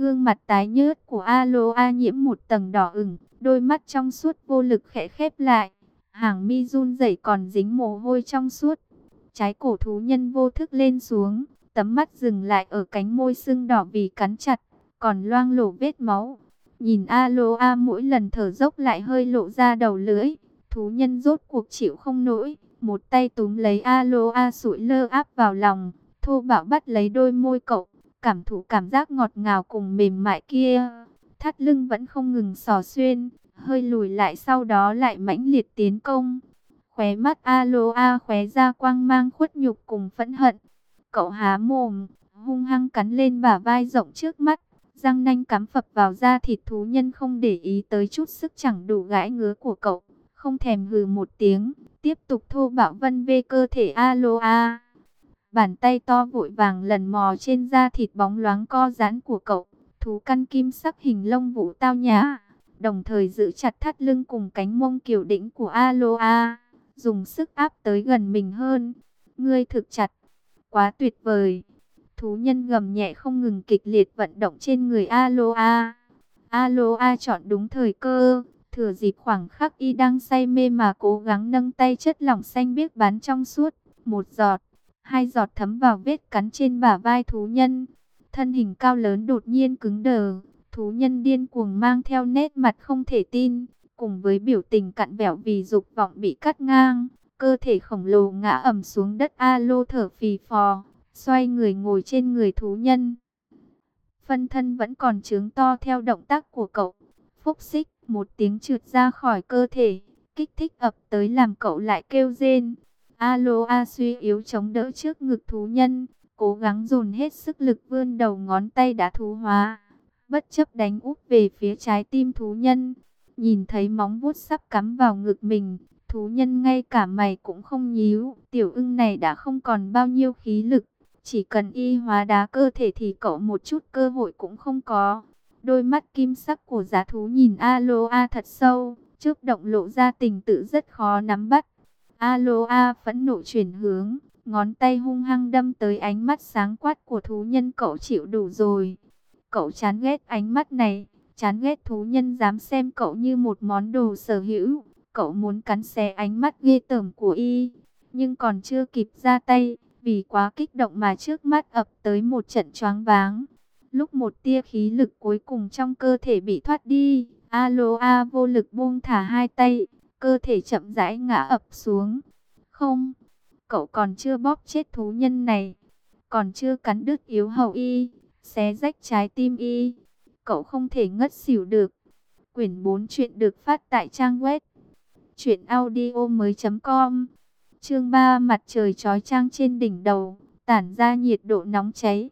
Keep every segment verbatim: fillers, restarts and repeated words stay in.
Gương mặt tái nhợt của Aloa nhiễm một tầng đỏ ửng, đôi mắt trong suốt vô lực khẽ khép lại. Hàng mi run rẩy còn dính mồ hôi trong suốt. Trái cổ thú nhân vô thức lên xuống, tấm mắt dừng lại ở cánh môi sưng đỏ vì cắn chặt, còn loang lổ vết máu. Nhìn Aloa mỗi lần thở dốc lại hơi lộ ra đầu lưỡi, thú nhân rốt cuộc chịu không nổi, một tay túm lấy Aloa sụi lơ áp vào lòng, thô bạo bắt lấy đôi môi cậu, cảm thụ cảm giác ngọt ngào cùng mềm mại kia. Thắt lưng vẫn không ngừng xỏ xuyên, hơi lùi lại sau đó lại mãnh liệt tiến công. Khóe mắt Aloa khóe ra quang mang khuất nhục cùng phẫn hận. Cậu há mồm, hung hăng cắn lên bả vai rộng trước mắt, răng nanh cắm phập vào da thịt thú nhân không để ý tới chút sức chẳng đủ gãi ngứa của cậu. Không thèm hừ một tiếng, tiếp tục thô bạo vân vê cơ thể Aloa. Bàn tay to vội vàng lần mò trên da thịt bóng loáng co giãn của cậu. Thú căn kim sắc hình lông vũ tao nhã, đồng thời giữ chặt thắt lưng cùng cánh mông kiều đĩnh của Aloa, dùng sức áp tới gần mình hơn. Ngươi thực chặt, quá tuyệt vời. Thú nhân gầm nhẹ không ngừng kịch liệt vận động trên người Aloa. Aloa chọn đúng thời cơ, thừa dịp khoảng khắc y đang say mê mà cố gắng nâng tay chất lỏng xanh biếc bắn trong suốt, một giọt, hai giọt thấm vào vết cắn trên bả vai thú nhân. Thân hình cao lớn đột nhiên cứng đờ, thú nhân điên cuồng mang theo nét mặt không thể tin, cùng với biểu tình cặn bẽo vì dục vọng bị cắt ngang, cơ thể khổng lồ ngã ầm xuống đất. Alo thở phì phò, xoay người ngồi trên người thú nhân. Phân thân vẫn còn trướng to theo động tác của cậu. Phúc xích, một tiếng trượt ra khỏi cơ thể, kích thích ập tới làm cậu lại kêu rên. Aloa suy yếu chống đỡ trước ngực thú nhân, cố gắng dồn hết sức lực vươn đầu ngón tay đã thú hóa, bất chấp đánh úp về phía trái tim thú nhân. Nhìn thấy móng vuốt sắp cắm vào ngực mình, thú nhân ngay cả mày cũng không nhíu. Tiểu ưng này đã không còn bao nhiêu khí lực, chỉ cần y hóa đá cơ thể thì cậu một chút cơ hội cũng không có. Đôi mắt kim sắc của giá thú nhìn Aloa thật sâu, chớp động lộ ra tình tự rất khó nắm bắt. Aloa phẫn nộ chuyển hướng, ngón tay hung hăng đâm tới ánh mắt sáng quát của thú nhân. Cậu chịu đủ rồi. Cậu chán ghét ánh mắt này, chán ghét thú nhân dám xem cậu như một món đồ sở hữu. Cậu muốn cắn xé ánh mắt ghê tởm của y, nhưng còn chưa kịp ra tay, vì quá kích động mà trước mắt ập tới một trận choáng váng. Lúc một tia khí lực cuối cùng trong cơ thể bị thoát đi, Aloa vô lực buông thả hai tay, cơ thể chậm rãi ngã ập xuống. Không, cậu còn chưa bóp chết thú nhân này, còn chưa cắn đứt yếu hầu y, xé rách trái tim y, cậu không thể ngất xỉu được. Quyển bốn truyện được phát tại trang web truyện audio mới chấm com. Chương ba, mặt trời chói chang trên đỉnh đầu, tản ra nhiệt độ nóng cháy.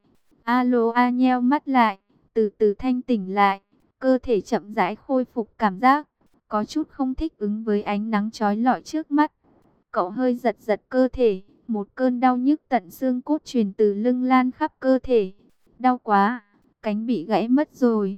Aloa nheo mắt lại, từ từ thanh tỉnh lại, cơ thể chậm rãi khôi phục cảm giác, có chút không thích ứng với ánh nắng chói lọi trước mắt. Cậu hơi giật giật cơ thể, một cơn đau nhức tận xương cốt truyền từ lưng lan khắp cơ thể. Đau quá, cánh bị gãy mất rồi.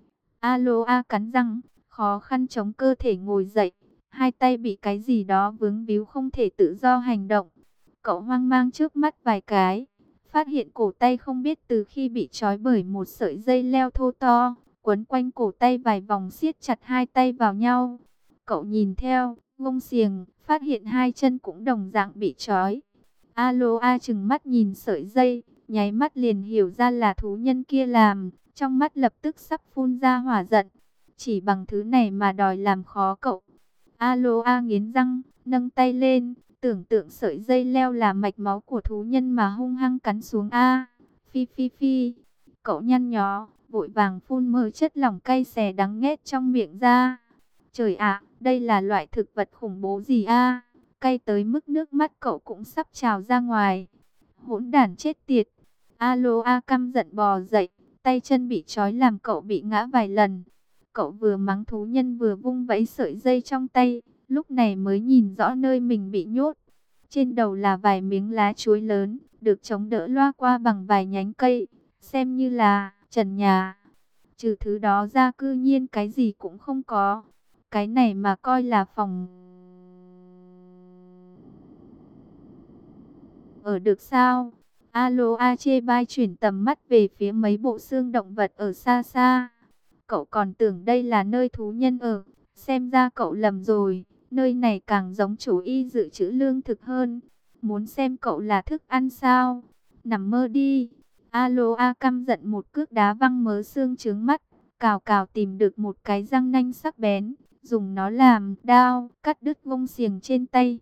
Aloa cắn răng, khó khăn chống cơ thể ngồi dậy. Hai tay bị cái gì đó vướng víu không thể tự do hành động. Cậu hoang mang trước mắt vài cái, phát hiện cổ tay không biết từ khi bị trói bởi một sợi dây leo thô to, quấn quanh cổ tay vài vòng siết chặt hai tay vào nhau. Cậu nhìn theo, gông xiềng, phát hiện hai chân cũng đồng dạng bị trói. Aloa trừng mắt nhìn sợi dây, nháy mắt liền hiểu ra là thú nhân kia làm, trong mắt lập tức sắp phun ra hỏa giận. Chỉ bằng thứ này mà đòi làm khó cậu. Aloa nghiến răng, nâng tay lên, tưởng tượng sợi dây leo là mạch máu của thú nhân mà hung hăng cắn xuống. A, phi phi phi. Cậu nhăn nhó, vội vàng phun mớ chất lỏng cay xè đắng nghét trong miệng ra. Trời ạ, đây là loại thực vật khủng bố gì a? Cay tới mức nước mắt cậu cũng sắp trào ra ngoài. Hỗn đản chết tiệt. Aloa căm giận bò dậy, tay chân bị trói làm cậu bị ngã vài lần. Cậu vừa mắng thú nhân vừa vung vẫy sợi dây trong tay, lúc này mới nhìn rõ nơi mình bị nhốt. Trên đầu là vài miếng lá chuối lớn, được chống đỡ loa qua bằng vài nhánh cây, xem như là trần nhà. Trừ thứ đó ra cư nhiên cái gì cũng không có. Cái này mà coi là phòng ở được sao? Aloha chê bai chuyển tầm mắt về phía mấy bộ xương động vật ở xa xa. Cậu còn tưởng đây là nơi thú nhân ở, xem ra cậu lầm rồi, nơi này càng giống chủ y dự trữ lương thực hơn. Muốn xem cậu là thức ăn sao? Nằm mơ đi. Aloha căm giận một cước đá văng mớ xương trướng mắt, cào cào tìm được một cái răng nanh sắc bén, dùng nó làm đao, cắt đứt gông xiềng trên tay.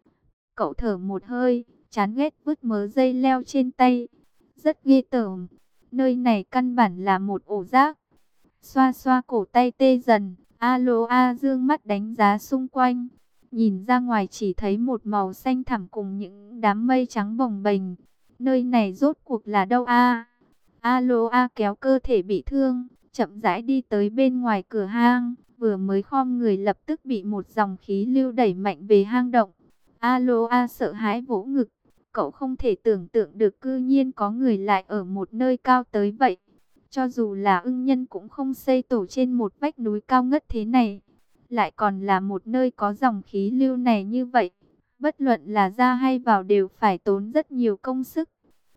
Cậu thở một hơi, chán ghét vứt mớ dây leo trên tay. Rất ghê tởm, nơi này căn bản là một ổ rác. Xoa xoa cổ tay tê dần, Aloha dương mắt đánh giá xung quanh. Nhìn ra ngoài chỉ thấy một màu xanh thẳm cùng những đám mây trắng bồng bềnh. Nơi này rốt cuộc là đâu a? Aloha kéo cơ thể bị thương, chậm rãi đi tới bên ngoài cửa hang. Vừa mới khom người lập tức bị một dòng khí lưu đẩy mạnh về hang động. Aloha sợ hãi vỗ ngực. Cậu không thể tưởng tượng được cư nhiên có người lại ở một nơi cao tới vậy. Cho dù là ưng nhân cũng không xây tổ trên một vách núi cao ngất thế này. Lại còn là một nơi có dòng khí lưu này như vậy. Bất luận là ra hay vào đều phải tốn rất nhiều công sức.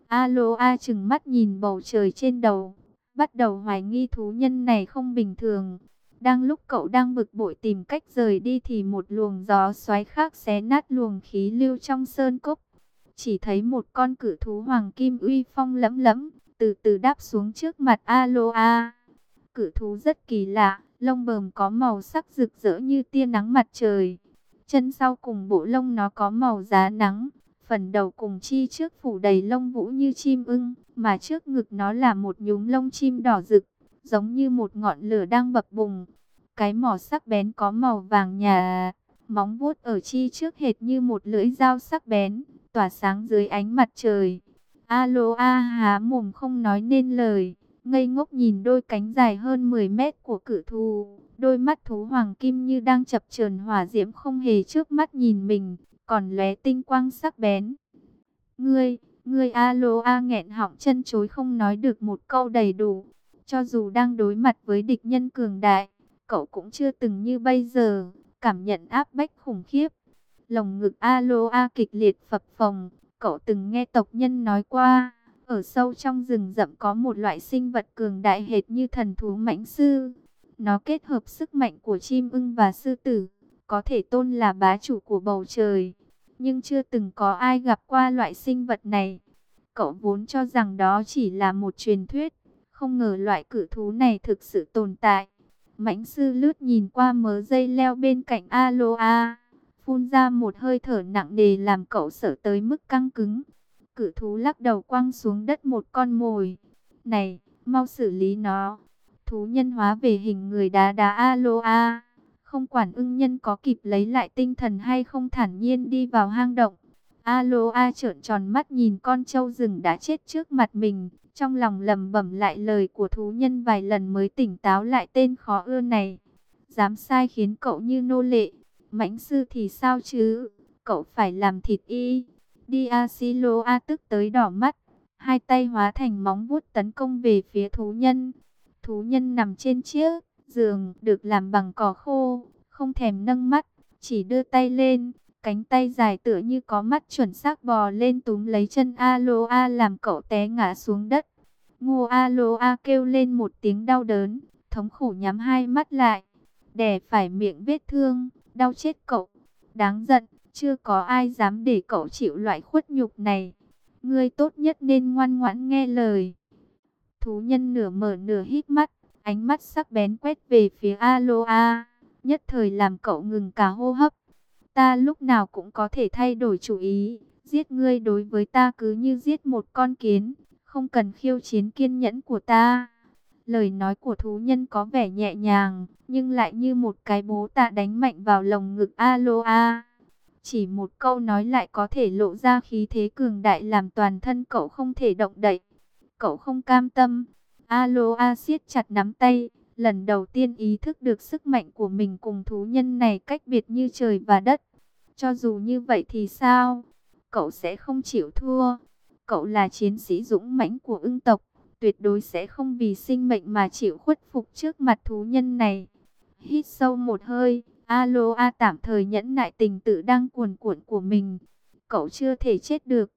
Aloha trừng mắt nhìn bầu trời trên đầu. Bắt đầu hoài nghi thú nhân này không bình thường. Đang lúc cậu đang bực bội tìm cách rời đi thì một luồng gió xoáy khác xé nát luồng khí lưu trong sơn cốc. Chỉ thấy một con cự thú hoàng kim uy phong lẫm lẫm, từ từ đáp xuống trước mặt Aloha. Cự thú rất kỳ lạ, lông bờm có màu sắc rực rỡ như tia nắng mặt trời. Chân sau cùng bộ lông nó có màu giá nắng, phần đầu cùng chi trước phủ đầy lông vũ như chim ưng, mà trước ngực nó là một nhúm lông chim đỏ rực, giống như một ngọn lửa đang bập bùng. Cái mỏ sắc bén có màu vàng nhà, móng vuốt ở chi trước hệt như một lưỡi dao sắc bén, tỏa sáng dưới ánh mặt trời. Aloha há mồm không nói nên lời, ngây ngốc nhìn đôi cánh dài hơn mười mét của cự thú. Đôi mắt thú hoàng kim như đang chập chờn hỏa diễm không hề trước mắt nhìn mình, còn lóe tinh quang sắc bén. Ngươi, ngươi Aloha nghẹn họng chân chối không nói được một câu đầy đủ. Cho dù đang đối mặt với địch nhân cường đại, cậu cũng chưa từng như bây giờ, cảm nhận áp bách khủng khiếp. Lồng ngực Aloha kịch liệt phập phồng. Cậu từng nghe tộc nhân nói qua, ở sâu trong rừng rậm có một loại sinh vật cường đại hệt như thần thú mãnh sư. Nó kết hợp sức mạnh của chim ưng và sư tử, có thể tôn là bá chủ của bầu trời. Nhưng chưa từng có ai gặp qua loại sinh vật này. Cậu vốn cho rằng đó chỉ là một truyền thuyết, không ngờ loại cự thú này thực sự tồn tại. Mãnh sư lướt nhìn qua mớ dây leo bên cạnh Aloha, phun ra một hơi thở nặng nề làm cậu sợ tới mức căng cứng. Cự thú lắc đầu quăng xuống đất một con mồi. Này, mau xử lý nó. Thú nhân hóa về hình người đá đá Aloha. Không quản ưng nhân có kịp lấy lại tinh thần hay không, thản nhiên đi vào hang động. Aloha trợn tròn mắt nhìn con trâu rừng đã chết trước mặt mình. Trong lòng lẩm bẩm lại lời của thú nhân vài lần mới tỉnh táo lại tên khó ưa này. Dám sai khiến cậu như nô lệ. Mãnh sư thì sao chứ? Cậu phải làm thịt y. Đi Aloha tức tới đỏ mắt. Hai tay hóa thành móng vuốt tấn công về phía thú nhân. Thú nhân nằm trên chiếc giường được làm bằng cỏ khô, không thèm nâng mắt, chỉ đưa tay lên. Cánh tay dài tựa như có mắt chuẩn xác bò lên túm lấy chân Aloha làm cậu té ngã xuống đất. Ngô Aloha kêu lên một tiếng đau đớn, thống khổ nhắm hai mắt lại, đè phải miệng vết thương, đau chết cậu. Đáng giận, chưa có ai dám để cậu chịu loại khuất nhục này. Ngươi tốt nhất nên ngoan ngoãn nghe lời. Thú nhân nửa mở nửa híp mắt, ánh mắt sắc bén quét về phía Aloha, nhất thời làm cậu ngừng cả hô hấp. Ta lúc nào cũng có thể thay đổi chủ ý, giết ngươi đối với ta cứ như giết một con kiến, không cần khiêu chiến kiên nhẫn của ta. Lời nói của thú nhân có vẻ nhẹ nhàng, nhưng lại như một cái bố tạ đánh mạnh vào lồng ngực Aloha. Chỉ một câu nói lại có thể lộ ra khí thế cường đại làm toàn thân cậu không thể động đậy. Cậu không cam tâm. Aloha siết chặt nắm tay, lần đầu tiên ý thức được sức mạnh của mình cùng thú nhân này cách biệt như trời và đất. Cho dù như vậy thì sao? Cậu sẽ không chịu thua. Cậu là chiến sĩ dũng mãnh của ưng tộc, tuyệt đối sẽ không vì sinh mệnh mà chịu khuất phục trước mặt thú nhân này. Hít sâu một hơi, Aloha tạm thời nhẫn nại tình tự đang cuồn cuộn của mình. Cậu chưa thể chết được.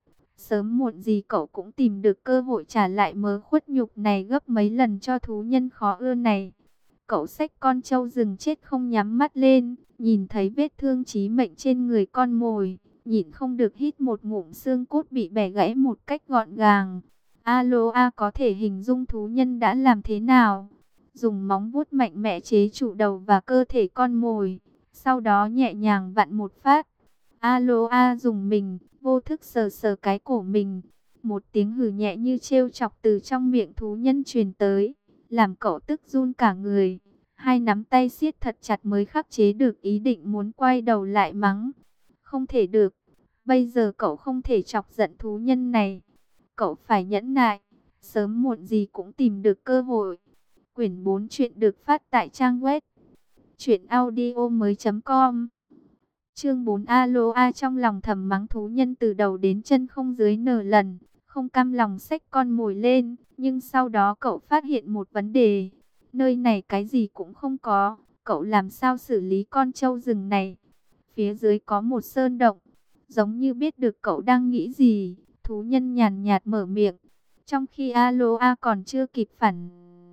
Sớm muộn gì cậu cũng tìm được cơ hội trả lại mớ khuất nhục này gấp mấy lần cho thú nhân khó ưa này. Cậu xách con trâu rừng chết không nhắm mắt lên, nhìn thấy vết thương chí mệnh trên người con mồi, nhịn không được hít một ngụm xương cốt bị bẻ gãy một cách gọn gàng. Aloa có thể hình dung thú nhân đã làm thế nào. Dùng móng vuốt mạnh mẽ chế trụ đầu và cơ thể con mồi, sau đó nhẹ nhàng vặn một phát. Aloa dùng mình, vô thức sờ sờ cái cổ mình. Một tiếng hừ nhẹ như trêu chọc từ trong miệng thú nhân truyền tới, làm cậu tức run cả người. Hai nắm tay siết thật chặt mới khắc chế được ý định muốn quay đầu lại mắng. Không thể được, bây giờ cậu không thể chọc giận thú nhân này. Cậu phải nhẫn nại, sớm muộn gì cũng tìm được cơ hội. Quyển bốn truyện được phát tại trang web truyện audio mới chấm com. Chương bốn. Aloa trong lòng thầm mắng thú nhân từ đầu đến chân không dưới nửa lần, không cam lòng xách con mồi lên, nhưng sau đó cậu phát hiện một vấn đề. Nơi này cái gì cũng không có, cậu làm sao xử lý con trâu rừng này? Phía dưới có một sơn động, giống như biết được cậu đang nghĩ gì, thú nhân nhàn nhạt mở miệng. Trong khi Aloa còn chưa kịp phản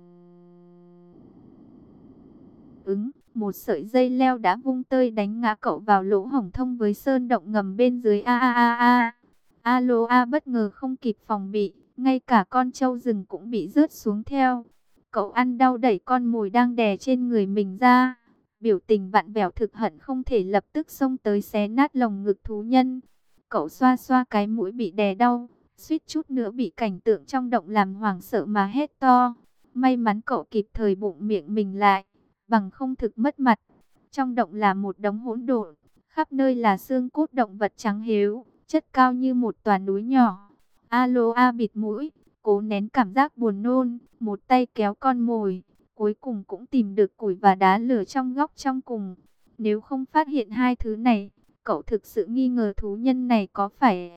ứng, một sợi dây leo đã vung tơi đánh ngã cậu vào lỗ hổng thông với sơn động ngầm bên dưới. A a a a. Aloa bất ngờ không kịp phòng bị, ngay cả con trâu rừng cũng bị rớt xuống theo. Cậu ăn đau đẩy con mồi đang đè trên người mình ra, biểu tình vặn vẹo thực hận không thể lập tức xông tới xé nát lồng ngực thú nhân. Cậu xoa xoa cái mũi bị đè đau, suýt chút nữa bị cảnh tượng trong động làm hoảng sợ mà hét to. May mắn cậu kịp thời bụng miệng mình lại, bằng không thực mất mặt. Trong động là một đống hỗn độn, khắp nơi là xương cốt động vật trắng hếu, chất cao như một tòa núi nhỏ. Aloa bịt mũi, cố nén cảm giác buồn nôn, một tay kéo con mồi, cuối cùng cũng tìm được củi và đá lửa trong góc trong cùng. Nếu không phát hiện hai thứ này, cậu thực sự nghi ngờ thú nhân này có phải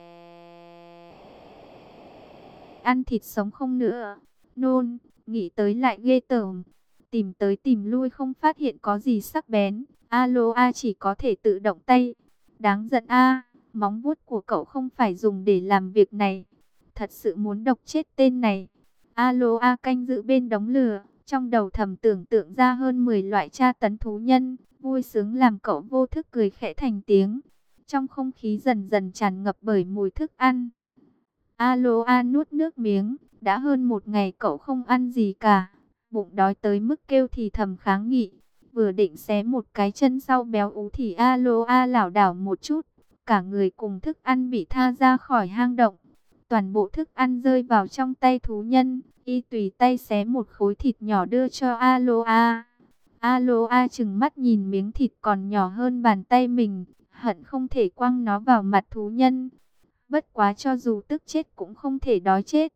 ăn thịt sống không nữa. Nôn, nghĩ tới lại ghê tởm. Tìm tới tìm lui không phát hiện có gì sắc bén, Aloa chỉ có thể tự động tay. Đáng giận a, móng vuốt của cậu không phải dùng để làm việc này. Thật sự muốn độc chết tên này. Aloa canh giữ bên đống lửa, trong đầu thầm tưởng tượng ra hơn mười loại tra tấn thú nhân, vui sướng làm cậu vô thức cười khẽ thành tiếng. Trong không khí dần dần tràn ngập bởi mùi thức ăn. Aloa nuốt nước miếng, đã hơn một ngày cậu không ăn gì cả. Bụng đói tới mức kêu thì thầm kháng nghị. Vừa định xé một cái chân sau béo ú thì Aloa lảo đảo một chút. Cả người cùng thức ăn bị tha ra khỏi hang động. Toàn bộ thức ăn rơi vào trong tay thú nhân. Y tùy tay xé một khối thịt nhỏ đưa cho Aloa. Aloa trừng mắt nhìn miếng thịt còn nhỏ hơn bàn tay mình, hận không thể quăng nó vào mặt thú nhân. Bất quá cho dù tức chết cũng không thể đói chết.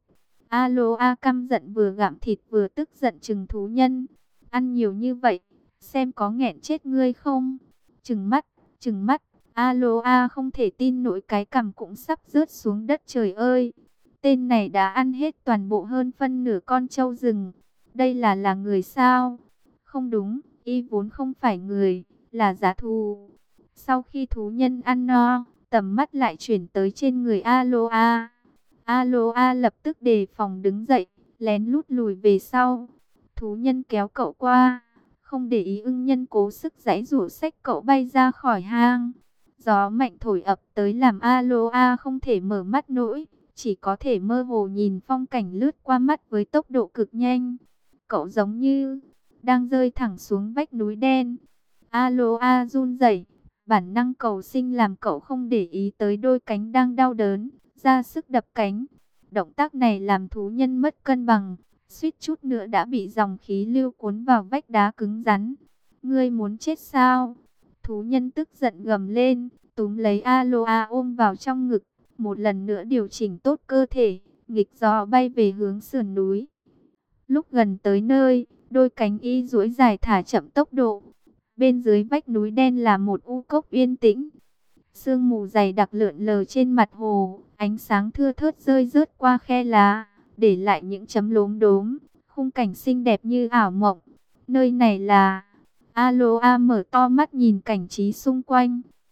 Aloa căm giận vừa gặm thịt vừa tức giận chừng thú nhân. Ăn nhiều như vậy, xem có nghẹn chết ngươi không? Trừng mắt, trừng mắt, Aloa không thể tin nổi cái cằm cũng sắp rớt xuống đất. Trời ơi, tên này đã ăn hết toàn bộ hơn phân nửa con trâu rừng. Đây là là người sao? Không đúng, y vốn không phải người, là dã thú. Sau khi thú nhân ăn no, tầm mắt lại chuyển tới trên người Aloa. Aloa lập tức đề phòng đứng dậy, lén lút lùi về sau. Thú nhân kéo cậu qua, không để ý ưng nhân cố sức giãy giụa xách cậu bay ra khỏi hang. Gió mạnh thổi ập tới làm Aloa không thể mở mắt nổi, chỉ có thể mơ hồ nhìn phong cảnh lướt qua mắt với tốc độ cực nhanh. Cậu giống như đang rơi thẳng xuống vách núi đen. Aloa run rẩy, bản năng cầu sinh làm cậu không để ý tới đôi cánh đang đau đớn, ra sức đập cánh. Động tác này làm thú nhân mất cân bằng, suýt chút nữa đã bị dòng khí lưu cuốn vào vách đá cứng rắn. Ngươi muốn chết sao? Thú nhân tức giận gầm lên, túm lấy Aloa ôm vào trong ngực, một lần nữa điều chỉnh tốt cơ thể, nghịch gió bay về hướng sườn núi. Lúc gần tới nơi, đôi cánh y duỗi dài thả chậm tốc độ. Bên dưới vách núi đen là một u cốc yên tĩnh. Sương mù dày đặc lượn lờ trên mặt hồ, ánh sáng thưa thớt rơi rớt qua khe lá, để lại những chấm lốm đốm, khung cảnh xinh đẹp như ảo mộng. Nơi này là... Aloa mở to mắt nhìn cảnh trí xung quanh.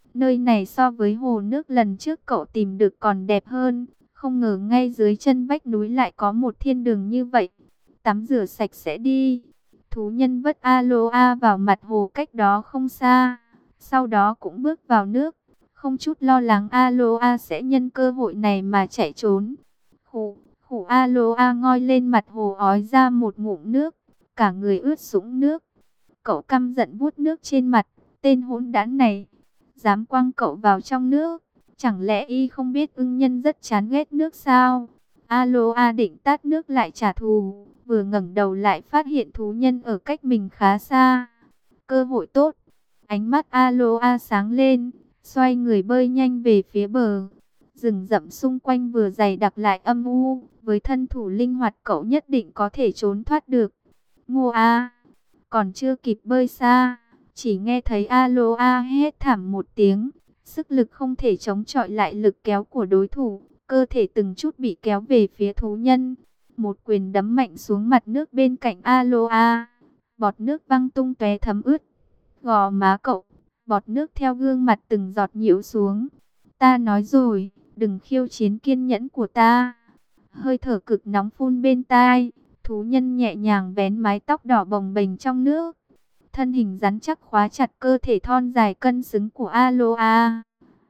Nơi này so với hồ nước lần trước cậu tìm được còn đẹp hơn. Không ngờ ngay dưới chân vách núi lại có một thiên đường như vậy. Tắm rửa sạch sẽ đi. Thú nhân vất Aloha vào mặt hồ cách đó không xa. Sau đó cũng bước vào nước. Không chút lo lắng Aloha sẽ nhân cơ hội này mà chạy trốn. Khủ, khủ Aloha ngoi lên mặt hồ ói ra một ngụm nước. Cả người ướt sũng nước. Cậu căm giận vuốt nước trên mặt. Tên hỗn đản này dám quăng cậu vào trong nước. Chẳng lẽ y không biết ưng nhân rất chán ghét nước sao? Aloha định tát nước lại trả thù. Vừa ngẩng đầu lại phát hiện thú nhân ở cách mình khá xa. Cơ hội tốt. Ánh mắt Aloha sáng lên. Xoay người bơi nhanh về phía bờ. Rừng rậm xung quanh vừa dày đặc lại âm u. Với thân thủ linh hoạt cậu nhất định có thể trốn thoát được. Ngô a, còn chưa kịp bơi xa, chỉ nghe thấy Aloha hét thảm một tiếng. Sức lực không thể chống chọi lại lực kéo của đối thủ. Cơ thể từng chút bị kéo về phía thú nhân. Một quyền đấm mạnh xuống mặt nước bên cạnh Aloha. Bọt nước văng tung tóe thấm ướt gò má cậu. Bọt nước theo gương mặt từng giọt nhiễu xuống. Ta nói rồi, đừng khiêu chiến kiên nhẫn của ta. Hơi thở cực nóng phun bên tai. Thú nhân nhẹ nhàng vén mái tóc đỏ bồng bềnh trong nước. Thân hình rắn chắc khóa chặt cơ thể thon dài cân xứng của Aloha.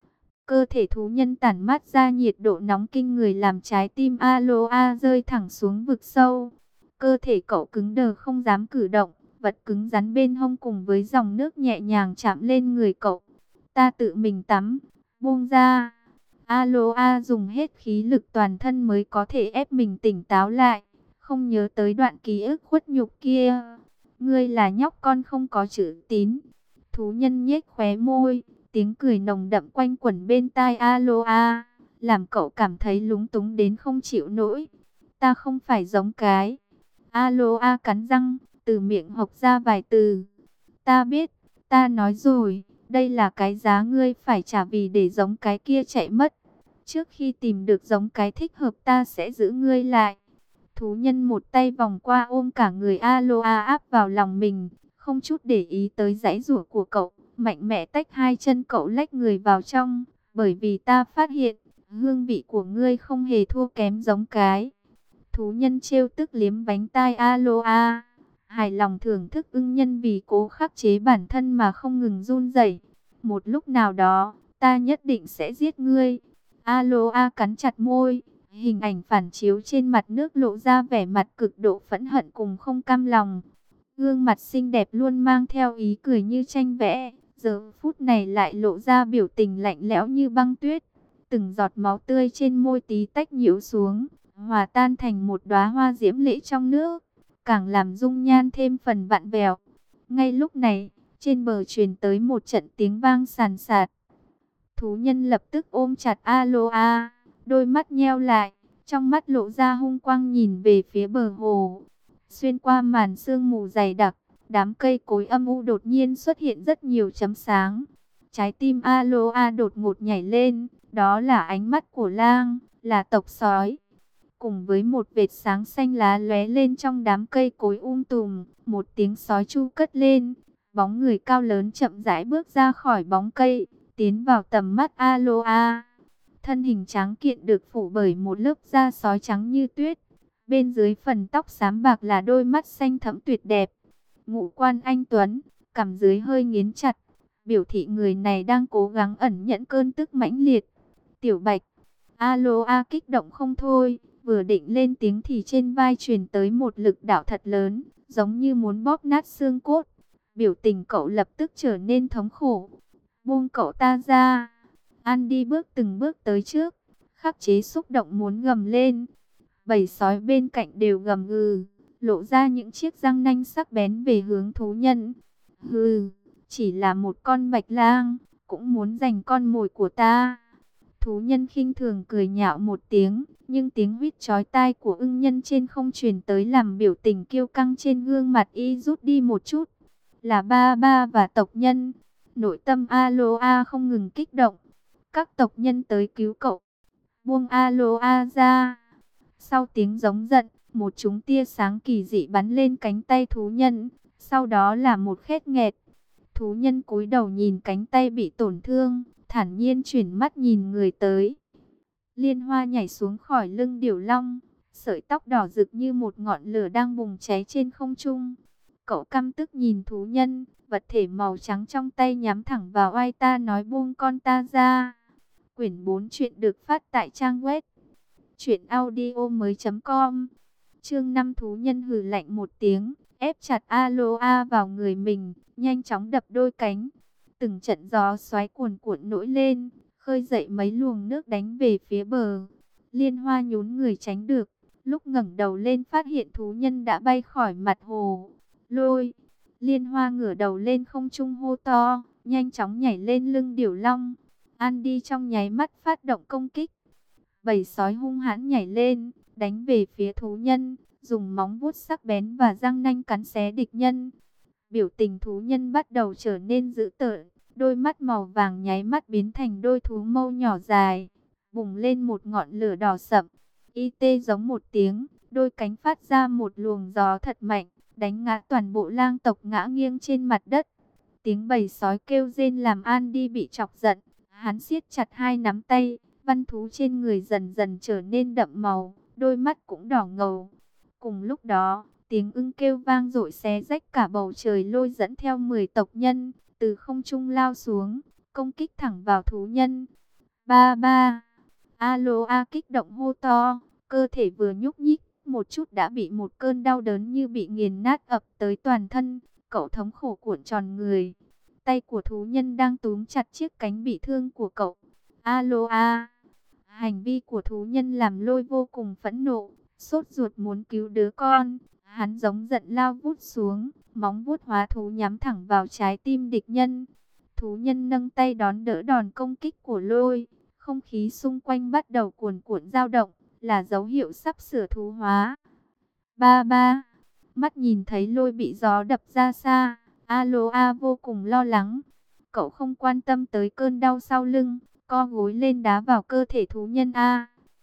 Cơ thể thú nhân tản mát ra nhiệt độ nóng kinh người làm trái tim Aloha rơi thẳng xuống vực sâu. Cơ thể cậu cứng đờ không dám cử động. Vật cứng rắn bên hông cùng với dòng nước nhẹ nhàng chạm lên người cậu. Ta tự mình tắm, buông ra. Aloha dùng hết khí lực toàn thân mới có thể ép mình tỉnh táo lại. Không nhớ tới đoạn ký ức khuất nhục kia. Ngươi là nhóc con không có chữ tín. Thú nhân nhếch khóe môi. Tiếng cười nồng đậm quanh quẩn bên tai Aloha. Làm cậu cảm thấy lúng túng đến không chịu nổi. Ta không phải giống cái. Aloha cắn răng. Từ miệng hộc ra vài từ. Ta biết. Ta nói rồi. Đây là cái giá ngươi phải trả vì để giống cái kia chạy mất. Trước khi tìm được giống cái thích hợp ta sẽ giữ ngươi lại. Thú nhân một tay vòng qua ôm cả người Aloha áp vào lòng mình. Không chút để ý tới giãy giụa của cậu. Mạnh mẽ tách hai chân cậu lách người vào trong. Bởi vì ta phát hiện. Hương vị của ngươi không hề thua kém giống cái. Thú nhân trêu tức liếm bánh tai Aloha. Hài lòng thưởng thức ưng nhân vì cố khắc chế bản thân mà không ngừng run rẩy. Một lúc nào đó, ta nhất định sẽ giết ngươi. Aloha cắn chặt môi. Hình ảnh phản chiếu trên mặt nước lộ ra vẻ mặt cực độ phẫn hận cùng không cam lòng. Gương mặt xinh đẹp luôn mang theo ý cười như tranh vẽ. Giờ phút này lại lộ ra biểu tình lạnh lẽo như băng tuyết. Từng giọt máu tươi trên môi tí tách nhiễu xuống. Hòa tan thành một đóa hoa diễm lệ trong nước. Càng làm dung nhan thêm phần vặn vẹo. Ngay lúc này, trên bờ truyền tới một trận tiếng vang sàn sạt. Thú nhân lập tức ôm chặt Aloha. Đôi mắt nheo lại, trong mắt lộ ra hung quang nhìn về phía bờ hồ. Xuyên qua màn sương mù dày đặc, đám cây cối âm u đột nhiên xuất hiện rất nhiều chấm sáng. Trái tim Aloha đột ngột nhảy lên, đó là ánh mắt của lang, là tộc sói. Cùng với một vệt sáng xanh lá lóe lên trong đám cây cối um tùm, một tiếng sói chu cất lên. Bóng người cao lớn chậm rãi bước ra khỏi bóng cây, tiến vào tầm mắt Aloha. Thân hình tráng kiện được phủ bởi một lớp da sói trắng như tuyết. Bên dưới phần tóc xám bạc là đôi mắt xanh thẫm tuyệt đẹp. Ngũ quan anh tuấn, cằm dưới hơi nghiến chặt, biểu thị người này đang cố gắng ẩn nhẫn cơn tức mãnh liệt. Tiểu Bạch, Aloha kích động không thôi, vừa định lên tiếng thì trên vai truyền tới một lực đạo thật lớn, giống như muốn bóp nát xương cốt. Biểu tình cậu lập tức trở nên thống khổ. Buông cậu ta ra. Andy bước từng bước tới trước, khắc chế xúc động muốn gầm lên. Bầy sói bên cạnh đều gầm gừ, lộ ra những chiếc răng nanh sắc bén về hướng thú nhân. Hừ, chỉ là một con bạch lang, cũng muốn giành con mồi của ta. Thú nhân khinh thường cười nhạo một tiếng, nhưng tiếng huýt chói tai của ưng nhân trên không truyền tới làm biểu tình kiêu căng trên gương mặt y rút đi một chút. Là ba ba và tộc nhân. Nội tâm Aloha không ngừng kích động. Các tộc nhân tới cứu cậu. Buông Aloha ra. Sau tiếng giống giận, một chúng tia sáng kỳ dị bắn lên cánh tay thú nhân. Sau đó là một khét nghẹt. Thú nhân cúi đầu nhìn cánh tay bị tổn thương, thản nhiên chuyển mắt nhìn người tới. Liên Hoa nhảy xuống khỏi lưng điểu long, sợi tóc đỏ rực như một ngọn lửa đang bùng cháy trên không trung. Cậu căm tức nhìn thú nhân, vật thể màu trắng trong tay nhắm thẳng vào oai ta nói buông con ta ra. Quyển bốn truyện được phát tại trang web truyện audio mới chấm com. Chương năm thú nhân hừ lạnh một tiếng, ép chặt Aloa vào người mình, nhanh chóng đập đôi cánh. Từng trận gió xoáy cuồn cuộn nổi lên, khơi dậy mấy luồng nước đánh về phía bờ. Liên Hoa nhún người tránh được, lúc ngẩng đầu lên phát hiện thú nhân đã bay khỏi mặt hồ. Lôi, Liên Hoa ngửa đầu lên không trung hô to, nhanh chóng nhảy lên lưng điểu long. Andy trong nháy mắt phát động công kích. Bầy sói hung hãn nhảy lên, đánh về phía thú nhân, dùng móng vuốt sắc bén và răng nanh cắn xé địch nhân. Biểu tình thú nhân bắt đầu trở nên dữ tợn, đôi mắt màu vàng nháy mắt biến thành đôi thú mâu nhỏ dài, bùng lên một ngọn lửa đỏ sậm. Y tê giống một tiếng, đôi cánh phát ra một luồng gió thật mạnh, đánh ngã toàn bộ lang tộc ngã nghiêng trên mặt đất. Tiếng bầy sói kêu rên làm Andy bị chọc giận, hắn siết chặt hai nắm tay, văn thú trên người dần dần trở nên đậm màu, đôi mắt cũng đỏ ngầu. Cùng lúc đó, tiếng ưng kêu vang dội xé rách cả bầu trời, lôi dẫn theo mười tộc nhân, từ không trung lao xuống, công kích thẳng vào thú nhân. Ba ba, Aloa kích động hô to, cơ thể vừa nhúc nhích, một chút đã bị một cơn đau đớn như bị nghiền nát ập tới toàn thân, cậu thống khổ cuộn tròn người. Tay của thú nhân đang túm chặt chiếc cánh bị thương của cậu. Aloa, hành vi của thú nhân làm Lôi vô cùng phẫn nộ, sốt ruột muốn cứu đứa con. Hắn giống giận lao vút xuống, móng vuốt hóa thú nhắm thẳng vào trái tim địch nhân. Thú nhân nâng tay đón đỡ đòn công kích của Lôi, không khí xung quanh bắt đầu cuồn cuộn dao động, là dấu hiệu sắp sửa thú hóa. Ba ba, mắt nhìn thấy Lôi bị gió đập ra xa, Aloa vô cùng lo lắng. Cậu không quan tâm tới cơn đau sau lưng, co gối lên đá vào cơ thể thú nhân. A.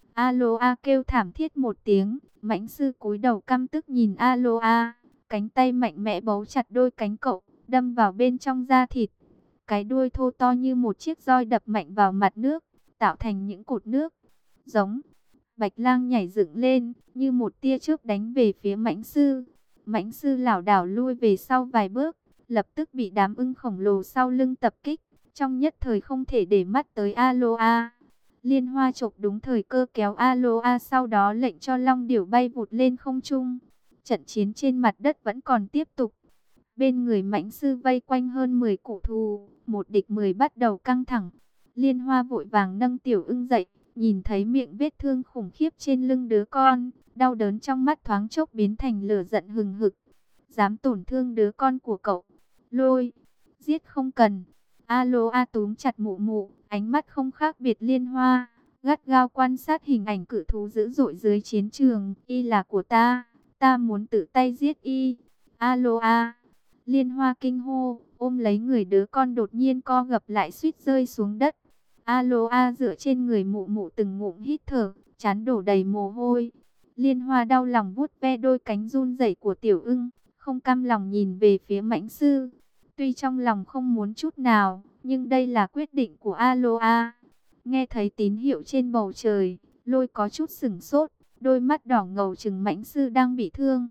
Aloa kêu thảm thiết một tiếng, mãnh sư cúi đầu căm tức nhìn Aloa, cánh tay mạnh mẽ bấu chặt đôi cánh cậu, đâm vào bên trong da thịt. Cái đuôi thô to như một chiếc roi đập mạnh vào mặt nước, tạo thành những cột nước. Giống, Bạch Lang nhảy dựng lên, như một tia chớp đánh về phía mãnh sư. Mãnh sư lảo đảo lui về sau vài bước, lập tức bị đám ưng khổng lồ sau lưng tập kích, trong nhất thời không thể để mắt tới Aloa. Liên Hoa chộp đúng thời cơ kéo Aloa, sau đó lệnh cho long điểu bay vụt lên không trung. Trận chiến trên mặt đất vẫn còn tiếp tục. Bên người mãnh sư vây quanh hơn mười cụ thù, một địch mười bắt đầu căng thẳng. Liên Hoa vội vàng nâng tiểu ưng dậy, nhìn thấy miệng vết thương khủng khiếp trên lưng đứa con, đau đớn trong mắt thoáng chốc biến thành lửa giận hừng hực. Dám tổn thương đứa con của cậu, Lôi, giết không cần. Aloa túm chặt mụ mụ, ánh mắt không khác biệt Liên Hoa, gắt gao quan sát hình ảnh cự thú dữ dội dưới chiến trường. Y là của ta, ta muốn tự tay giết y. Aloa, Liên Hoa kinh hô, ôm lấy người đứa con đột nhiên co gập lại suýt rơi xuống đất. Aloa dựa trên người mụ mụ từng ngụm hít thở, trán đổ đầy mồ hôi. Liên Hoa đau lòng vuốt ve đôi cánh run rẩy của tiểu ưng, không cam lòng nhìn về phía mãnh sư. Tuy trong lòng không muốn chút nào, nhưng đây là quyết định của Aloa. Nghe thấy tín hiệu trên bầu trời, Lôi có chút sửng sốt, đôi mắt đỏ ngầu chừng mãnh sư đang bị thương.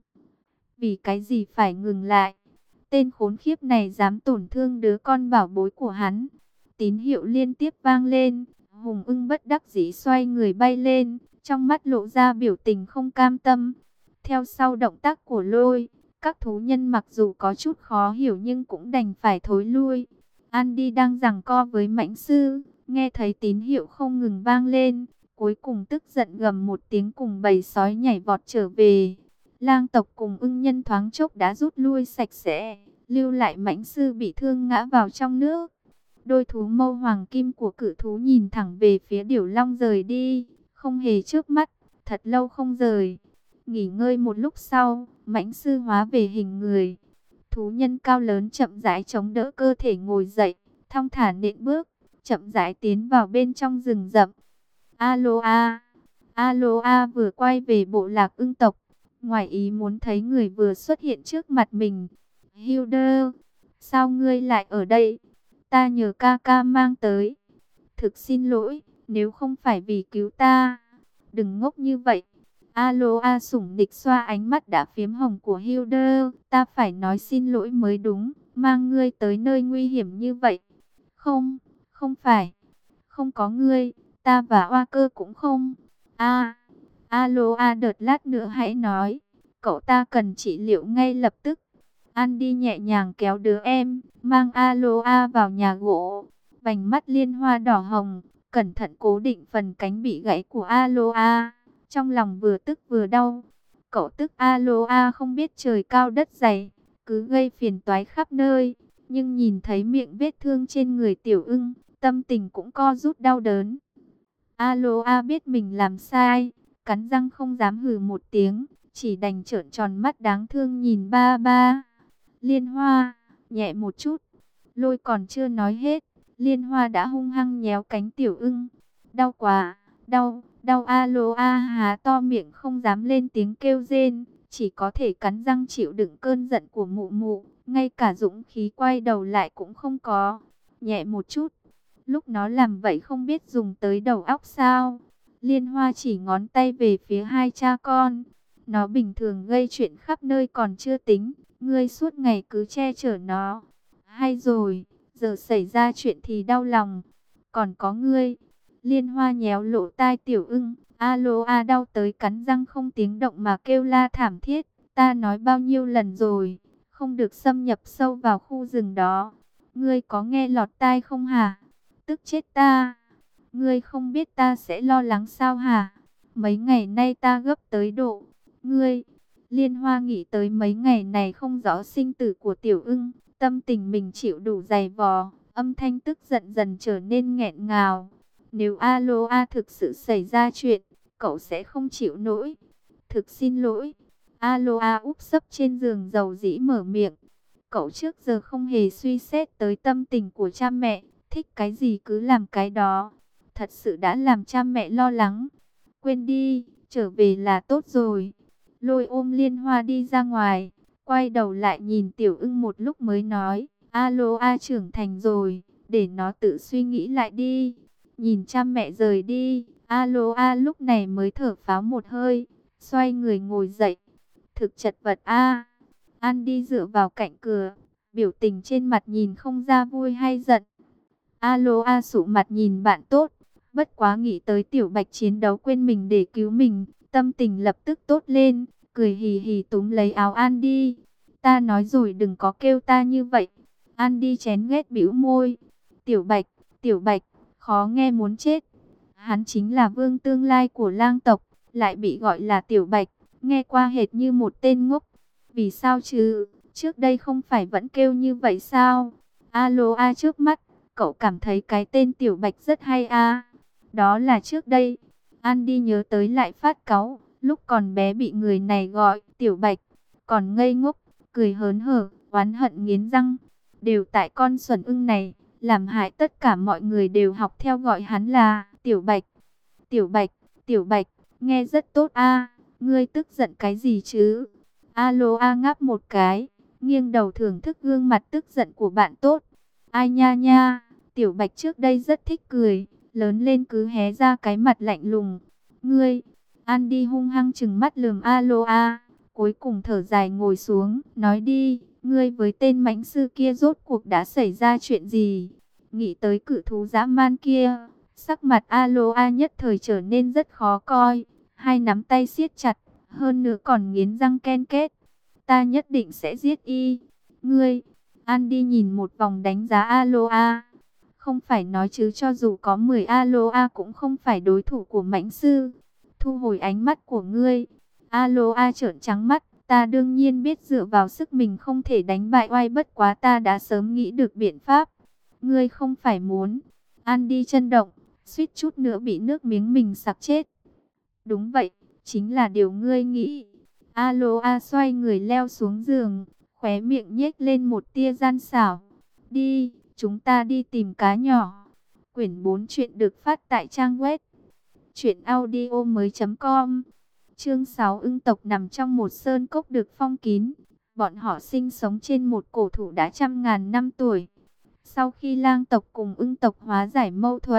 Vì cái gì phải ngừng lại? Tên khốn khiếp này dám tổn thương đứa con bảo bối của hắn. Tín hiệu liên tiếp vang lên, Hùng ưng bất đắc dĩ xoay người bay lên, trong mắt lộ ra biểu tình không cam tâm. Theo sau động tác của Lôi, các thú nhân mặc dù có chút khó hiểu nhưng cũng đành phải thối lui. Andy đang giằng co với mãnh sư, nghe thấy tín hiệu không ngừng vang lên, cuối cùng tức giận gầm một tiếng cùng bầy sói nhảy vọt trở về. Lang tộc cùng ưng nhân thoáng chốc đã rút lui sạch sẽ, lưu lại mãnh sư bị thương ngã vào trong nước. Đôi thú mâu hoàng kim của cự thú nhìn thẳng về phía điểu long rời đi, không hề chớp mắt, thật lâu không rời. Nghỉ ngơi một lúc sau, mãnh sư hóa về hình người. Thú nhân cao lớn chậm rãi chống đỡ cơ thể ngồi dậy, thong thả nện bước, chậm rãi tiến vào bên trong rừng rậm. Aloa, Aloa vừa quay về bộ lạc ưng tộc, ngoài ý muốn thấy người vừa xuất hiện trước mặt mình. Hilder, sao ngươi lại ở đây? Ta nhờ ca ca mang tới. Thực xin lỗi, nếu không phải vì cứu ta, đừng ngốc như vậy. Alo A Sủng Nịch xoa ánh mắt đã phiếm hồng của Hilda, ta phải nói xin lỗi mới đúng, mang ngươi tới nơi nguy hiểm như vậy. Không, không phải, không có ngươi, ta và Hoa Cơ cũng không. A, alo A đợt lát nữa hãy nói, cậu ta cần trị liệu ngay lập tức. Andy nhẹ nhàng kéo đứa em, mang alo A vào nhà gỗ, vành mắt Liên Hoa đỏ hồng, cẩn thận cố định phần cánh bị gãy của alo A. Trong lòng vừa tức vừa đau. Cậu tức alo A không biết trời cao đất dày, cứ gây phiền toái khắp nơi. Nhưng nhìn thấy miệng vết thương trên người Tiểu Ưng, tâm tình cũng co rút đau đớn. Alo A biết mình làm sai, cắn răng không dám hừ một tiếng, chỉ đành trợn tròn mắt đáng thương nhìn ba ba. Liên Hoa, nhẹ một chút. Lôi còn chưa nói hết, Liên Hoa đã hung hăng nhéo cánh Tiểu Ưng. Đau quá, đau. Đau. Alo A há to miệng không dám lên tiếng kêu rên, chỉ có thể cắn răng chịu đựng cơn giận của mụ mụ, ngay cả dũng khí quay đầu lại cũng không có. Nhẹ một chút, lúc nó làm vậy không biết dùng tới đầu óc sao. Liên Hoa chỉ ngón tay về phía hai cha con. Nó bình thường gây chuyện khắp nơi còn chưa tính, ngươi suốt ngày cứ che chở nó. Hay rồi, giờ xảy ra chuyện thì đau lòng. Còn có ngươi. Liên Hoa nhéo lỗ tai Tiểu Ưng, alo A đau tới cắn răng không tiếng động mà kêu la thảm thiết. Ta nói bao nhiêu lần rồi, không được xâm nhập sâu vào khu rừng đó. Ngươi có nghe lọt tai không hả? Tức chết ta. Ngươi không biết ta sẽ lo lắng sao hả? Mấy ngày nay ta gấp tới độ. Ngươi, Liên Hoa nghĩ tới mấy ngày này không rõ sinh tử của Tiểu Ưng, tâm tình mình chịu đủ dày vò, âm thanh tức giận dần trở nên nghẹn ngào. Nếu alo A thực sự xảy ra chuyện, cậu sẽ không chịu nổi. Thực xin lỗi. Alo A úp sấp trên giường dầu dĩ mở miệng. Cậu trước giờ không hề suy xét tới tâm tình của cha mẹ, thích cái gì cứ làm cái đó. Thật sự đã làm cha mẹ lo lắng. Quên đi, trở về là tốt rồi. Lôi ôm Liên Hoa đi ra ngoài, quay đầu lại nhìn Tiểu Ưng một lúc mới nói, alo A trưởng thành rồi, để nó tự suy nghĩ lại đi. Nhìn cha mẹ rời đi, alo A lúc này mới thở phào một hơi, xoay người ngồi dậy. Thực chật vật A. Andy dựa vào cạnh cửa, biểu tình trên mặt nhìn không ra vui hay giận. Alo A sụ mặt nhìn bạn tốt, bất quá nghĩ tới Tiểu Bạch chiến đấu quên mình để cứu mình, tâm tình lập tức tốt lên, cười hì hì túm lấy áo Andy. Ta nói rồi đừng có kêu ta như vậy. Andy chén ghét bĩu môi. Tiểu Bạch, Tiểu Bạch, khó nghe muốn chết. Hắn chính là vương tương lai của lang tộc, lại bị gọi là Tiểu Bạch, nghe qua hệt như một tên ngốc. Vì sao chứ, trước đây không phải vẫn kêu như vậy sao? Alo A trước mắt, cậu cảm thấy cái tên Tiểu Bạch rất hay a. Đó là trước đây. Andy nhớ tới lại phát cáu, lúc còn bé bị người này gọi Tiểu Bạch, còn ngây ngốc, cười hớn hở, oán hận nghiến răng. Đều tại con xuẩn ưng này, làm hại tất cả mọi người đều học theo gọi hắn là Tiểu Bạch. Tiểu Bạch, Tiểu Bạch, nghe rất tốt a. Ngươi tức giận cái gì chứ? Alo A ngáp một cái, nghiêng đầu thưởng thức gương mặt tức giận của bạn tốt. Ai nha nha, Tiểu Bạch trước đây rất thích cười, lớn lên cứ hé ra cái mặt lạnh lùng. Ngươi, Andy hung hăng trừng mắt lườm Alo A, cuối cùng thở dài ngồi xuống, nói đi, ngươi với tên mãnh sư kia rốt cuộc đã xảy ra chuyện gì? Nghĩ tới cự thú dã man kia, sắc mặt Alo A nhất thời trở nên rất khó coi, hai nắm tay siết chặt, hơn nữa còn nghiến răng ken két. Ta nhất định sẽ giết y. Ngươi, Andy nhìn một vòng đánh giá Alo A. Không phải nói chứ cho dù có mười Alo A cũng không phải đối thủ của mãnh sư. Thu hồi ánh mắt của ngươi. Alo A trợn trắng mắt. Ta đương nhiên biết dựa vào sức mình không thể đánh bại oai, bất quá ta đã sớm nghĩ được biện pháp. Ngươi không phải muốn. Andy chân động, suýt chút nữa bị nước miếng mình sặc chết. Đúng vậy, chính là điều ngươi nghĩ. Alo A xoay người leo xuống giường, khóe miệng nhếch lên một tia gian xảo. Đi, chúng ta đi tìm cá nhỏ. Quyển bốn chuyện được phát tại trang web truyện audio mới chấm com. Chương sáu, ưng tộc nằm trong một sơn cốc được phong kín. Bọn họ sinh sống trên một cổ thụ đã trăm ngàn năm tuổi. Sau khi lang tộc cùng ưng tộc hóa giải mâu thuẫn,